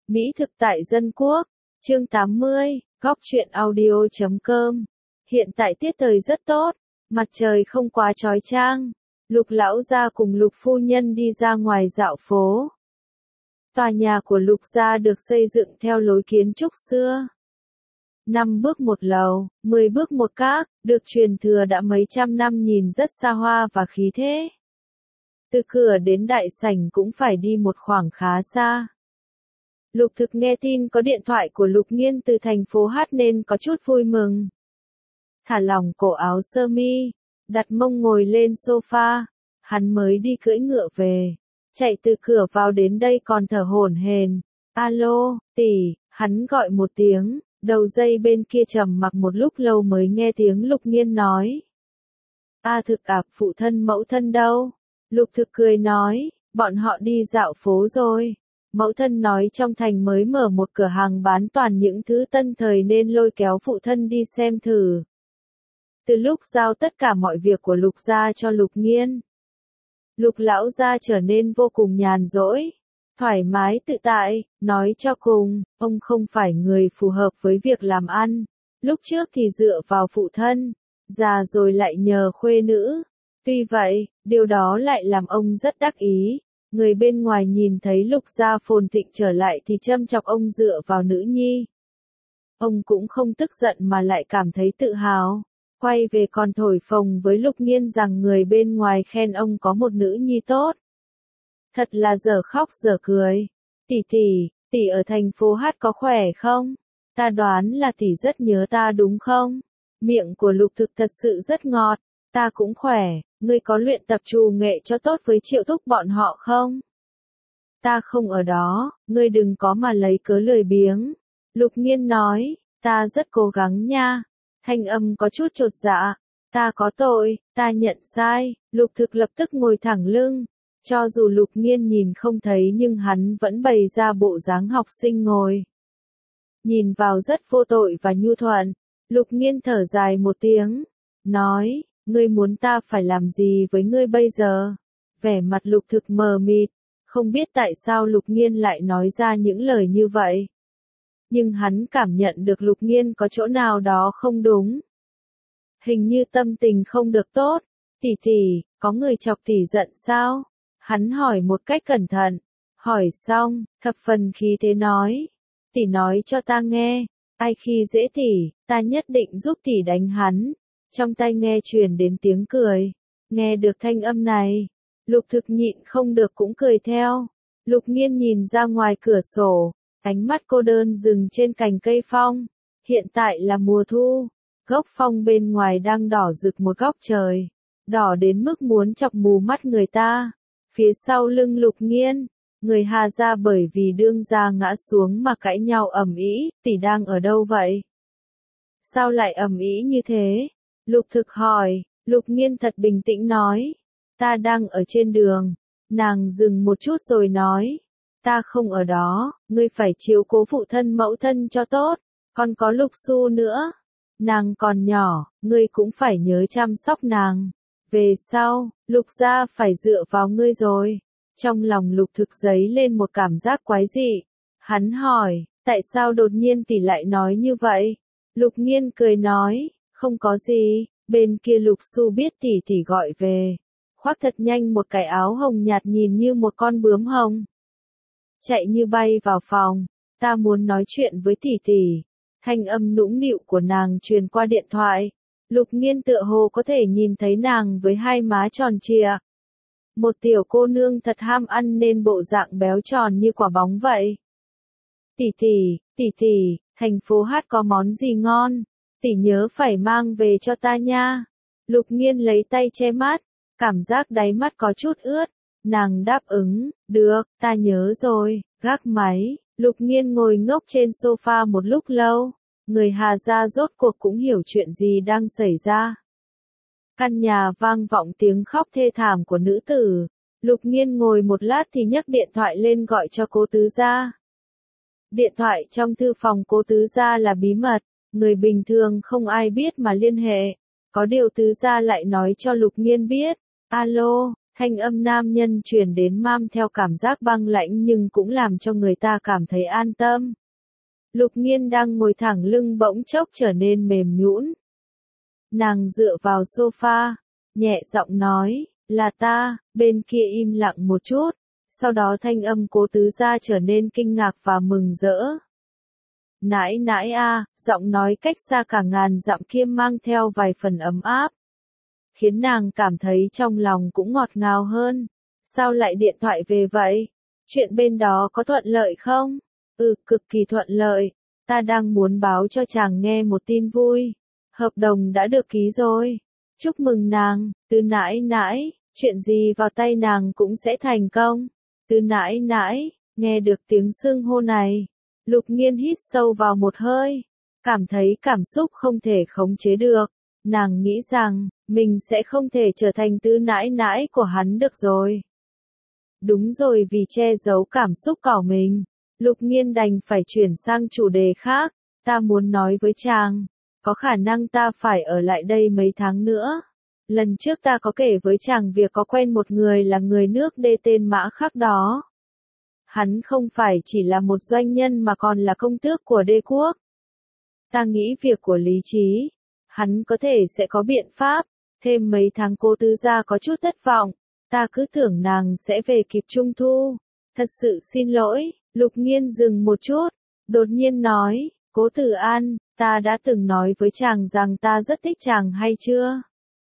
Mỹ thực tại Dân Quốc, chương 80, góc truyện audio.com. Hiện tại tiết trời rất tốt, mặt trời không quá chói chang. Lục lão gia cùng Lục phu nhân đi ra ngoài dạo phố. Tòa nhà của Lục gia được xây dựng theo lối kiến trúc xưa. 5 bước một lầu, 10 bước một các, được truyền thừa đã mấy trăm năm, nhìn rất xa hoa và khí thế. Từ cửa đến đại sảnh cũng phải đi một khoảng khá xa. Lục Thực nghe tin có điện thoại của Lục Nghiên từ thành phố Hát nên có chút vui mừng. Thả lỏng cổ áo sơ mi, đặt mông ngồi lên sofa, hắn mới đi cưỡi ngựa về, chạy từ cửa vào đến đây còn thở hổn hển. Alo, tỷ, hắn gọi một tiếng, đầu dây bên kia trầm mặc một lúc lâu mới nghe tiếng Lục Nghiên nói. Thực phụ thân mẫu thân đâu? Lục Thực cười nói, bọn họ đi dạo phố rồi. Mẫu thân nói trong thành mới mở một cửa hàng bán toàn những thứ tân thời nên lôi kéo phụ thân đi xem thử. Từ lúc giao tất cả mọi việc của Lục gia cho Lục Nghiên, Lục lão gia trở nên vô cùng nhàn rỗi, thoải mái tự tại, nói cho cùng, ông không phải người phù hợp với việc làm ăn. Lúc trước thì dựa vào phụ thân, già rồi lại nhờ khuê nữ. Tuy vậy, điều đó lại làm ông rất đắc ý. Người bên ngoài nhìn thấy Lục gia phồn thịnh trở lại thì châm chọc ông dựa vào nữ nhi. Ông cũng không tức giận mà lại cảm thấy tự hào. Quay về còn thổi phồng với Lục Nghiên rằng người bên ngoài khen ông có một nữ nhi tốt. Thật là dở khóc dở cười. Tỷ ở thành phố Hát có khỏe không? Ta đoán là tỷ rất nhớ ta đúng không? Miệng của Lục Thực thật sự rất ngọt. Ta cũng khỏe, ngươi có luyện tập trù nghệ cho tốt với Triệu Thúc bọn họ không? Ta không ở đó, ngươi đừng có mà lấy cớ lười biếng. Lục Nghiên nói, ta rất cố gắng nha. Thanh âm có chút chột dạ. Ta có tội, ta nhận sai. Lục Thực lập tức ngồi thẳng lưng. Cho dù Lục Nghiên nhìn không thấy nhưng hắn vẫn bày ra bộ dáng học sinh ngồi. Nhìn vào rất vô tội và nhu thuận. Lục Nghiên thở dài một tiếng, nói, ngươi muốn ta phải làm gì với ngươi bây giờ? Vẻ mặt Lục Thực mờ mịt, không biết tại sao Lục Nghiên lại nói ra những lời như vậy. Nhưng hắn cảm nhận được Lục Nghiên có chỗ nào đó không đúng. Hình như tâm tình không được tốt. Tỷ, có người chọc tỷ giận sao? Hắn hỏi một cách cẩn thận. Hỏi xong, thập phần khí thế nói. Tỷ nói cho ta nghe, ai khi dễ tỷ, ta nhất định giúp tỷ đánh hắn. Trong tai nghe truyền đến tiếng cười. Nghe được thanh âm này, Lục Thực nhịn không được cũng cười theo. Lục Nghiên nhìn ra ngoài cửa sổ, ánh mắt cô đơn dừng trên cành cây phong. Hiện tại là mùa thu, gốc phong bên ngoài đang đỏ rực một góc trời, đỏ đến mức muốn chọc mù mắt người ta. Phía sau lưng Lục Nghiên, người Hà gia bởi vì đương gia ngã xuống mà cãi nhau ầm ĩ. Tỷ đang ở đâu vậy? Sao lại ầm ĩ như thế? Lục Thực hỏi. Lục Nghiên thật bình tĩnh nói, ta đang ở trên đường. Nàng dừng một chút rồi nói, ta không ở đó, ngươi phải chiếu cố phụ thân mẫu thân cho tốt, còn có Lục Xu nữa. Nàng còn nhỏ, ngươi cũng phải nhớ chăm sóc nàng. Về sau, Lục gia phải dựa vào ngươi rồi. Trong lòng Lục Thực dấy lên một cảm giác quái dị. Hắn hỏi, tại sao đột nhiên tỷ lại nói như vậy? Lục Nghiên cười nói, không có gì. Bên kia Lục Xu biết tỷ gọi về, khoác thật nhanh một cái áo hồng nhạt nhìn như một con bướm hồng, chạy như bay vào phòng. Ta muốn nói chuyện với tỷ. Thanh âm nũng nịu của nàng truyền qua điện thoại. Lục Nghiên tựa hồ có thể nhìn thấy nàng với hai má tròn trịa. Một tiểu cô nương thật ham ăn nên bộ dạng béo tròn như quả bóng vậy. Tỷ, thành phố Hát có món gì ngon? Tỷ nhớ phải mang về cho ta nha. Lục Nghiên lấy tay che mắt, cảm giác đáy mắt có chút ướt. Nàng đáp ứng, được, ta nhớ rồi. Gác máy, Lục Nghiên ngồi ngốc trên sofa một lúc lâu. Người Hà gia rốt cuộc cũng hiểu chuyện gì đang xảy ra. Căn nhà vang vọng tiếng khóc thê thảm của nữ tử. Lục Nghiên ngồi một lát thì nhấc điện thoại lên gọi cho cố tứ gia. Điện thoại trong thư phòng cố tứ gia là bí mật, người bình thường không ai biết mà liên hệ. Có điều tứ gia lại nói cho Lục Nghiên biết. Alo, Thanh âm nam nhân truyền đến mang theo cảm giác băng lãnh nhưng cũng làm cho người ta cảm thấy an tâm. Lục Nghiên đang ngồi thẳng lưng bỗng chốc trở nên mềm nhũn. Nàng dựa vào sofa, nhẹ giọng nói, là ta, bên kia im lặng một chút, sau đó thanh âm Cố Tứ Gia trở nên kinh ngạc và mừng rỡ. Nãi nãi a, giọng nói cách xa cả ngàn dặm kia mang theo vài phần ấm áp, khiến nàng cảm thấy trong lòng cũng ngọt ngào hơn. Sao lại điện thoại về vậy? Chuyện bên đó có thuận lợi không? Cực kỳ thuận lợi. Ta đang muốn báo cho chàng nghe một tin vui. Hợp đồng đã được ký rồi. Chúc mừng nàng, Từ nãi nãi, chuyện gì vào tay nàng cũng sẽ thành công. Từ nãi nãi, nghe được tiếng xưng hô này. Lục Nghiên hít sâu vào một hơi, cảm thấy cảm xúc không thể khống chế được. Nàng nghĩ rằng, mình sẽ không thể trở thành Tứ nãi nãi của hắn được rồi. Đúng rồi, vì che giấu cảm xúc của mình, Lục Nghiên đành phải chuyển sang chủ đề khác. Ta muốn nói với chàng, có khả năng ta phải ở lại đây mấy tháng nữa. Lần trước ta có kể với chàng việc có quen một người là người nước Đê tên Mã Khắc đó. Hắn không phải chỉ là một doanh nhân mà còn là công tước của Đê quốc. Ta nghĩ việc của lý trí, hắn có thể sẽ có biện pháp. Thêm mấy tháng Cố Tứ Gia có chút thất vọng, ta cứ tưởng nàng sẽ về kịp Trung thu. Thật sự xin lỗi. Lục Nghiên dừng một chút, đột nhiên nói, Cố Tử An, ta đã từng nói với chàng rằng ta rất thích chàng hay chưa?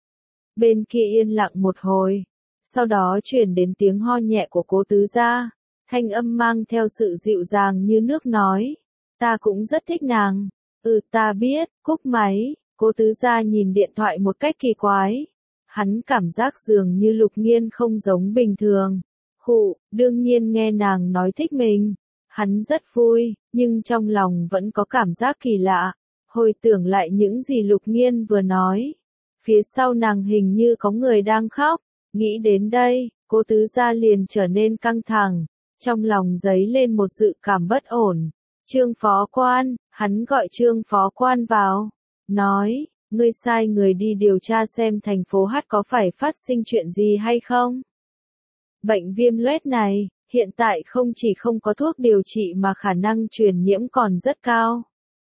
Bên kia yên lặng một hồi, sau đó truyền đến tiếng ho nhẹ của Cố Tứ Gia, thanh âm mang theo sự dịu dàng như nước nói, ta cũng rất thích nàng. Ta biết. Cúp máy. Cố Tứ Gia nhìn điện thoại một cách kỳ quái. Hắn cảm giác dường như Lục Nghiên không giống bình thường. Đương nhiên nghe nàng nói thích mình. Hắn rất vui, nhưng trong lòng vẫn có cảm giác kỳ lạ. Hồi tưởng lại những gì Lục Nghiên vừa nói. Phía sau nàng hình như có người đang khóc. Nghĩ đến đây, Cố Tứ Gia liền trở nên căng thẳng. Trong lòng dấy lên một dự cảm bất ổn. Trương phó quan, hắn gọi Trương phó quan vào. Nói, ngươi sai người đi điều tra xem thành phố H có phải phát sinh chuyện gì hay không. Bệnh viêm loét này, hiện tại không chỉ không có thuốc điều trị mà khả năng truyền nhiễm còn rất cao.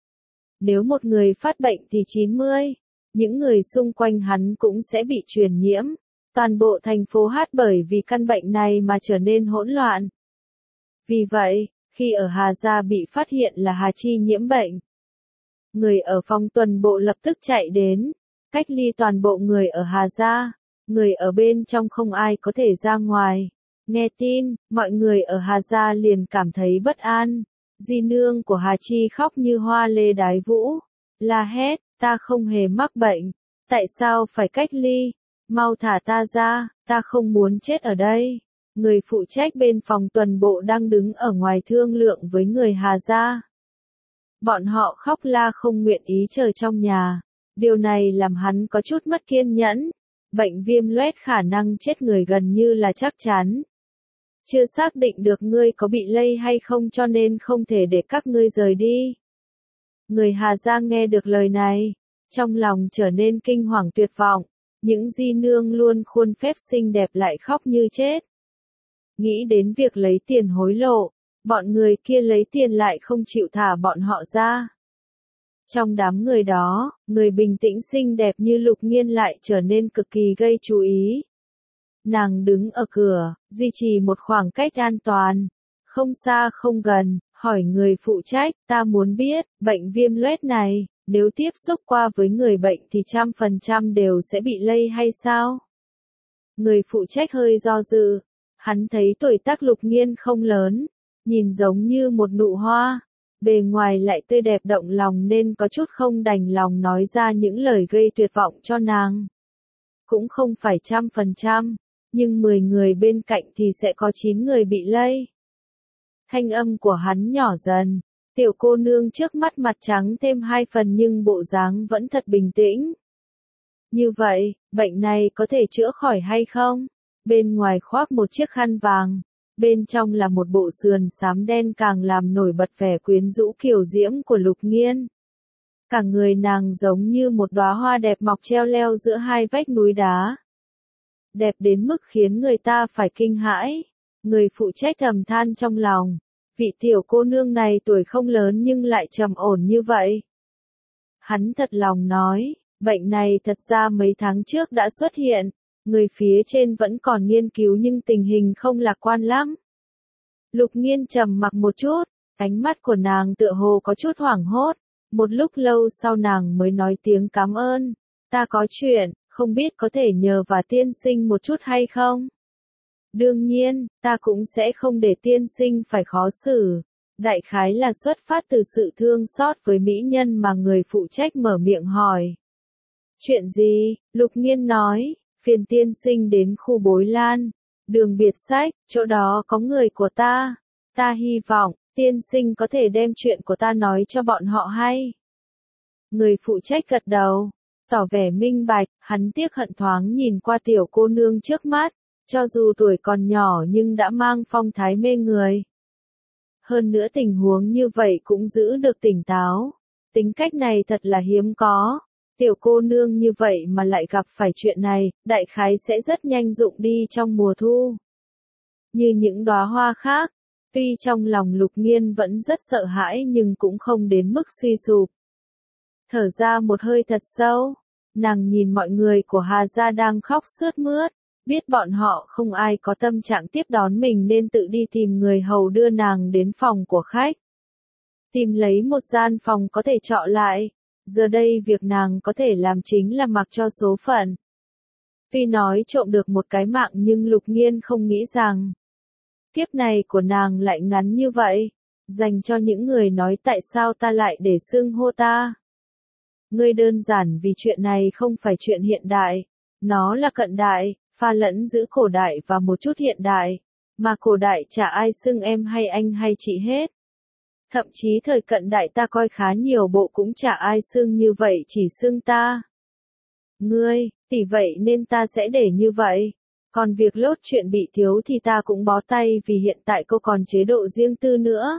Nếu một người phát bệnh thì 90, những người xung quanh hắn cũng sẽ bị truyền nhiễm. Toàn bộ thành phố H bởi vì căn bệnh này mà trở nên hỗn loạn. Vì vậy, khi ở Hà Gia bị phát hiện là Hà Chi nhiễm bệnh, người ở phòng tuần bộ lập tức chạy đến, cách ly toàn bộ người ở Hà Gia. Người ở bên trong không ai có thể ra ngoài. Nghe tin, mọi người ở Hà Gia liền cảm thấy bất an. Di nương của Hà Chi khóc như hoa lê đái vũ, la hét, ta không hề mắc bệnh, tại sao phải cách ly, mau thả ta ra, ta không muốn chết ở đây. Người phụ trách bên phòng tuần bộ đang đứng ở ngoài thương lượng với người Hà Gia. Bọn họ khóc la không nguyện ý chờ trong nhà. Điều này làm hắn có chút mất kiên nhẫn. Bệnh viêm loét khả năng chết người gần như là chắc chắn. Chưa xác định được ngươi có bị lây hay không cho nên không thể để các ngươi rời đi. Người Hà Gia nghe được lời này, trong lòng trở nên kinh hoàng tuyệt vọng. Những di nương luôn khuôn phép xinh đẹp lại khóc như chết. Nghĩ đến việc lấy tiền hối lộ, bọn người kia lấy tiền lại không chịu thả bọn họ ra. Trong đám người đó, người bình tĩnh xinh đẹp như Lục Nghiên lại trở nên cực kỳ gây chú ý. Nàng đứng ở cửa, duy trì một khoảng cách an toàn, không xa không gần, hỏi người phụ trách, ta muốn biết, bệnh viêm loét này, nếu tiếp xúc qua với người bệnh thì 100% đều sẽ bị lây hay sao? Người phụ trách hơi do dự, hắn thấy tuổi tác Lục Nghiên không lớn, nhìn giống như một nụ hoa, bề ngoài lại tươi đẹp động lòng nên có chút không đành lòng nói ra những lời gây tuyệt vọng cho nàng. Cũng không phải 100%, nhưng 10 người bên cạnh thì sẽ có 9 người bị lây. Thanh âm của hắn nhỏ dần, tiểu cô nương trước mắt mặt trắng thêm 2 phần nhưng bộ dáng vẫn thật bình tĩnh. Như vậy, bệnh này có thể chữa khỏi hay không? Bên ngoài khoác một chiếc khăn vàng, bên trong là một bộ sườn xám đen càng làm nổi bật vẻ quyến rũ kiều diễm của Lục Nghiên. Cả người nàng giống như một đóa hoa đẹp mọc treo leo giữa hai vách núi đá. đẹp đến mức khiến người ta phải kinh hãi. Người phụ trách thầm than trong lòng, vị tiểu cô nương này tuổi không lớn nhưng lại trầm ổn như vậy. Hắn thật lòng nói, bệnh này thật ra mấy tháng trước đã xuất hiện, người phía trên vẫn còn nghiên cứu nhưng tình hình không lạc quan lắm. Lục Nghiên trầm mặc một chút, ánh mắt của nàng tựa hồ có chút hoảng hốt, một lúc lâu sau nàng mới nói tiếng cảm ơn, ta có chuyện, không biết có thể nhờ và tiên sinh một chút hay không? Đương nhiên, ta cũng sẽ không để tiên sinh phải khó xử. Đại khái là xuất phát từ sự thương xót với mỹ nhân mà người phụ trách mở miệng hỏi. Chuyện gì? Lục Nghiên nói, phiền tiên sinh đến khu Bối Lan, đường biệt sách, chỗ đó có người của ta. Ta hy vọng, tiên sinh có thể đem chuyện của ta nói cho bọn họ hay. Người phụ trách gật đầu, tỏ vẻ minh bạch, hắn tiếc hận thoáng nhìn qua tiểu cô nương trước mắt, cho dù tuổi còn nhỏ nhưng đã mang phong thái mê người. Hơn nữa tình huống như vậy cũng giữ được tỉnh táo. Tính cách này thật là hiếm có. Tiểu cô nương như vậy mà lại gặp phải chuyện này, đại khái sẽ rất nhanh rụng đi trong mùa thu. Như những đóa hoa khác, tuy trong lòng Lục Nghiên vẫn rất sợ hãi nhưng cũng không đến mức suy sụp. Thở ra một hơi thật sâu, nàng nhìn mọi người của Hà gia đang khóc sướt mướt. Biết bọn họ không ai có tâm trạng tiếp đón mình nên tự đi tìm người hầu đưa nàng đến phòng của khách. Tìm lấy một gian phòng có thể trọ lại. Giờ đây việc nàng có thể làm chính là mặc cho số phận. Tuy nói trộm được một cái mạng nhưng Lục Nghiên không nghĩ rằng kiếp này của nàng lại ngắn như vậy. Dành cho những người nói tại sao ta lại để xưng hô ta. Ngươi đơn giản vì chuyện này không phải chuyện hiện đại. Nó là cận đại. Pha lẫn giữa cổ đại và một chút hiện đại, mà cổ đại chả ai xưng em hay anh hay chị hết. Thậm chí thời cận đại ta coi khá nhiều bộ cũng chả ai xưng như vậy chỉ xưng ta. Ngươi, tỷ vậy nên ta sẽ để như vậy. Còn việc lốt chuyện bị thiếu thì ta cũng bó tay vì hiện tại cô còn chế độ riêng tư nữa.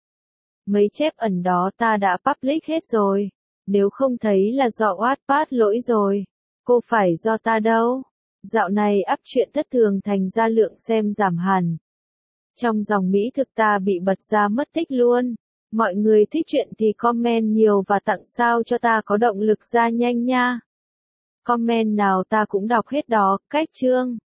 Mấy chép ẩn đó ta đã public hết rồi. Nếu không thấy là do Wattpad lỗi rồi. Cô phải do ta đâu. Dạo này up truyện thất thường thành ra lượng xem giảm hẳn. Trong dòng Mỹ thực ta bị bật ra mất tích luôn. Mọi người thích truyện thì comment nhiều và tặng sao cho ta có động lực ra nhanh nha. Comment nào ta cũng đọc hết đó, cách chương.